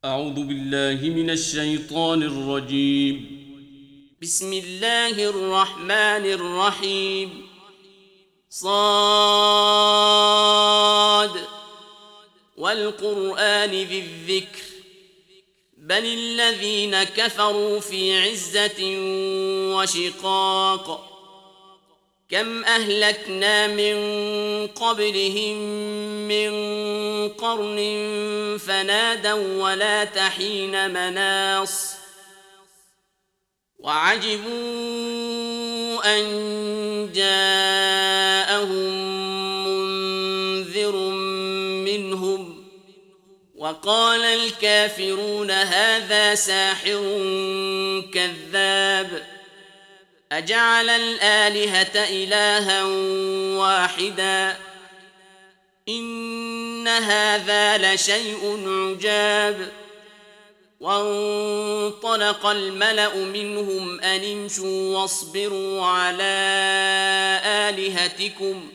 أعوذ بالله من الشيطان الرجيم. بسم الله الرحمن الرحيم. صاد والقرآن ذي الذكر بل الذين كفروا في عزة وشقاق كم أهلكنا من قبلهم من قرن فنادوا ولا تحين مناص وعجبوا أن جاءهم منذر منهم وقال الكافرون هذا ساحر كذاب أجعل الآلهة إلها واحدا إن هذا لشيء عجاب وانطلق الملأ منهم أن امشوا واصبروا على آلهتكم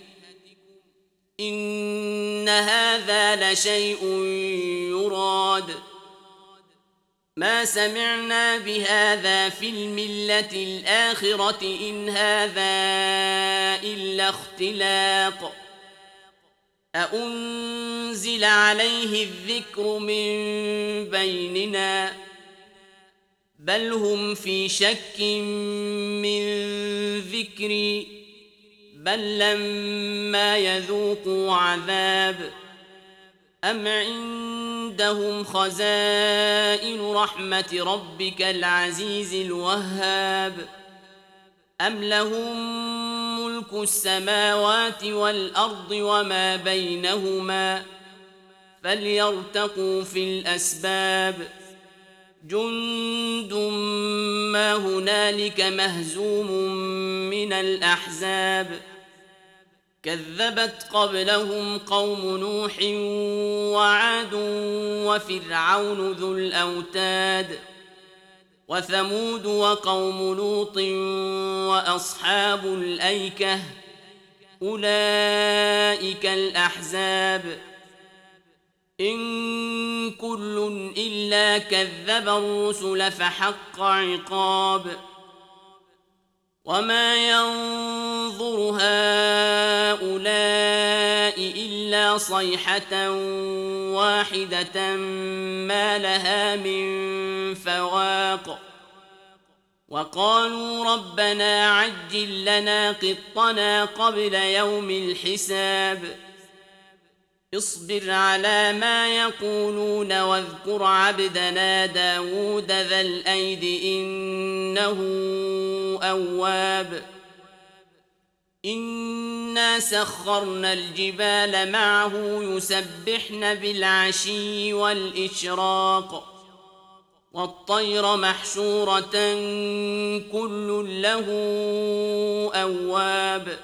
إن هذا لشيء يراد ما سمعنا بهذا في الملة الآخرة إن هذا إلا اختلاق أأنزل عليه الذكر من بيننا بل هم في شك من ذكري بل لما يذوقوا عذاب أم عندهم خزائن رحمة ربك العزيز الوهاب أم لهم ملك السماوات والأرض وما بينهما فليرتقوا في الأسباب جند ما هنالك مهزوم من الأحزاب كذبت قبلهم قوم نوح وعاد وفرعون ذو الأوتاد وثمود وقوم لوط وأصحاب الأيكة أولئك الأحزاب إن كل إلا كذب الرسل فحق عقاب وما ينظر هؤلاء إلا صيحة واحدة ما لها من فواق وقالوا ربنا عجل لنا قطنا قبل يوم الحساب اصبر على ما يقولون واذكر عبدنا داود ذا الأيد إنه أواب إنا سخرنا الجبال معه يسبحن بالعشي والإشراق والطير محشورة كل له أواب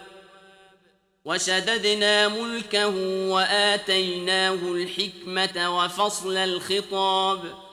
وشددنا ملكه وآتيناه الحكمة وفصل الخطاب